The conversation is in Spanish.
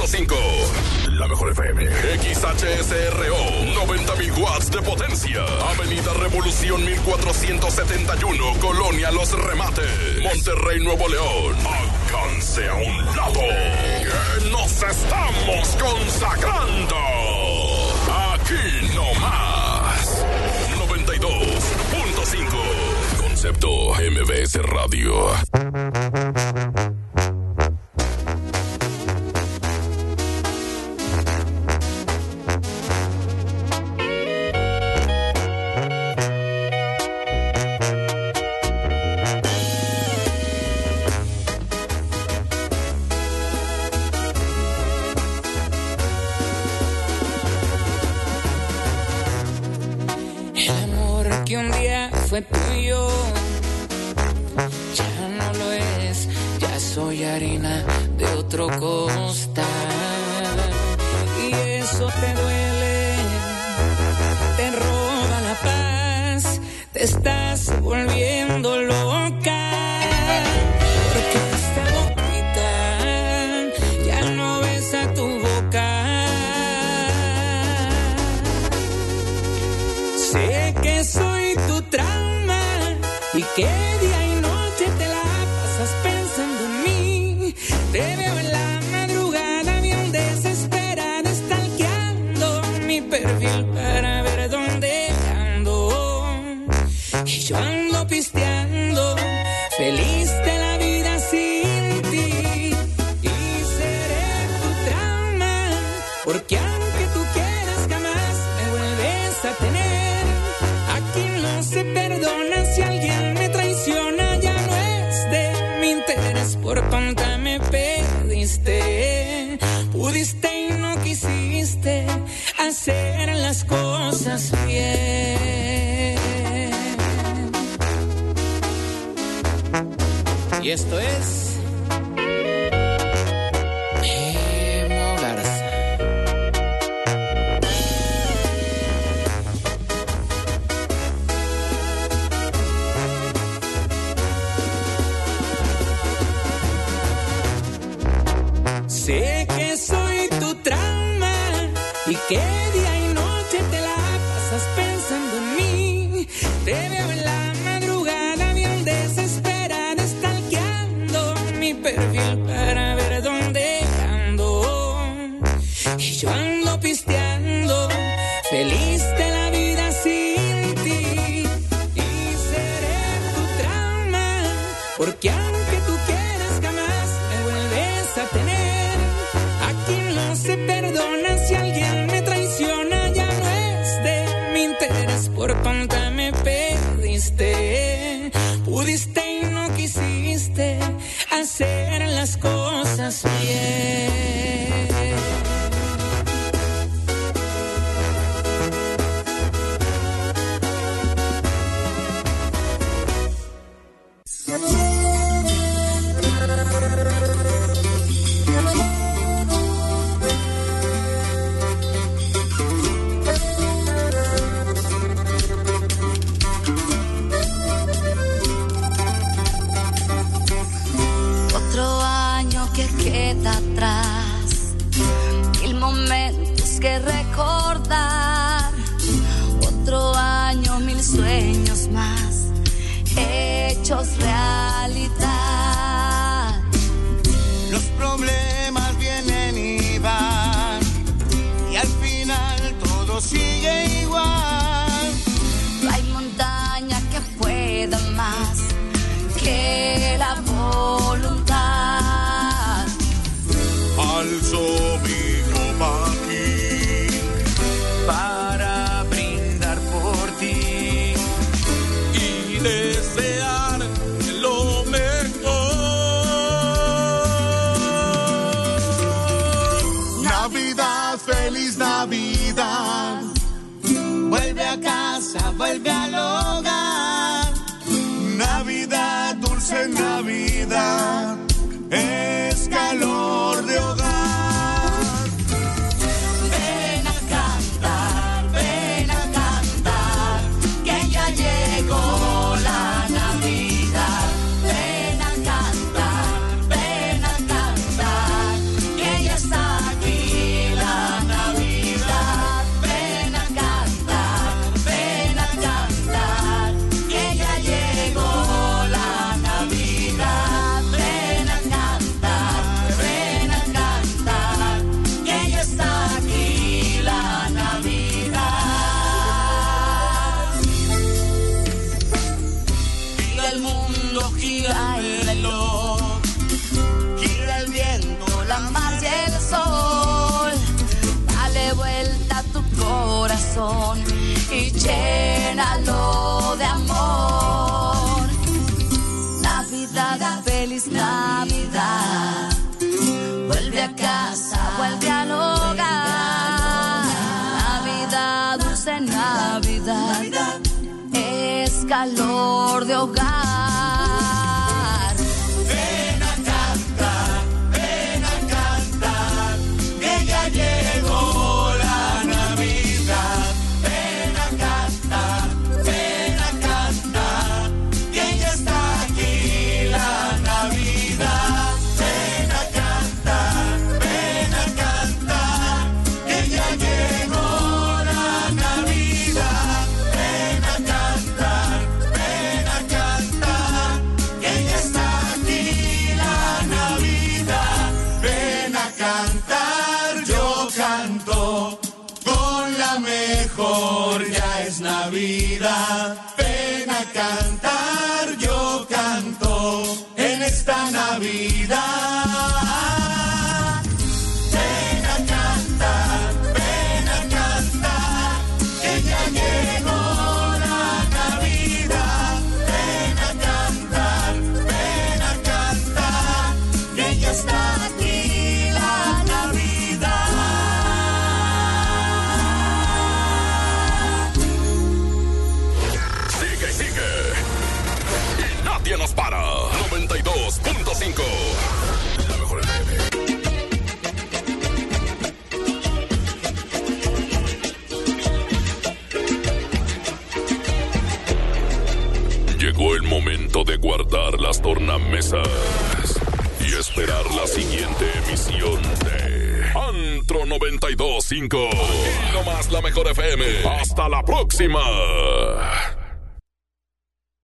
92.5. La mejor FM. XHSRO. 90.000 watts de potencia. Avenida Revolución 1471. Colonia Los Remates. Monterrey, Nuevo León. Alcance a un lado. Que nos estamos consagrando. Aquí no más. 92.5. Concepto MBS Radio. Fue tuyo, ya no lo es, ya soy harina de otro costal. Y eso te duele, te roba la paz, te estás volviendo loca. Porque esta boquita ya no besa tu boca. Sé que soy tu trauma y que día y noche te la pasas pensando en mí. Te veo en la madrugada bien desesperada, stalkeando mi perfil para ver dónde ando. Y yo ando pisteando, feliz de la vida sin ti. Y seré tu trauma, porque aunque tú quieras jamás me vuelves a tener. Se perdona si alguien me traiciona, ya no es de mi interés, por tonta me perdiste, pudiste y no quisiste hacer las cosas bien. Y esto es sé que soy tu trauma y que día y noche te la pasas pensando en mí. Te veo en la madrugada bien desesperada, stalkeando mi perfil para ver dónde ando. Y yo ando pisteando, feliz de la vida sin ti. Y seré tu trauma, porque aunque tú quieras jamás me vuelves a tener. Se perdona si alguien me traiciona, ya no es de mi interés, por tonta me perdiste, pudiste y no quisiste hacer las cosas bien. Atrás, mil momentos que recordar, otro año, mil sueños más, hechos realidad. Los problemas vienen y van, y al final todo sigue igual. No hay montaña que pueda más que la voluntad. Alzo mi copa aquí para brindar por ti y desear lo mejor. Navidad, feliz Navidad, vuelve a casa, vuelve al hogar. mundo gira el reloj, gira el viento, la mar y el sol. Dale vuelta a tu corazón y llénalo de amor. Navidad, feliz Navidad. Vuelve a casa, vuelve al hogar. Navidad, dulce Navidad, es calor de hogar. Ven a cantar, que ya llegó la Navidad. Ven a cantar, que ya está aquí la Navidad. Ven a cantar, que ya llegó la Navidad. Ven a cantar, que ya está aquí la Navidad. Ven a cantar, yo canto con la mejor, ya es Navidad. Ven a cantar, yo canto en esta Navidad. Ven a cantar, que ya llegó la Navidad. Ven a cantar, que ya está aquí la Navidad. Sigue y sigue. Y nadie nos para. 92.5. La mejor FM. Llegó el momento de guardar las tornamesas y esperar la siguiente emisión de Antro 92.5. Aquí nomás la mejor FM. Hasta la próxima.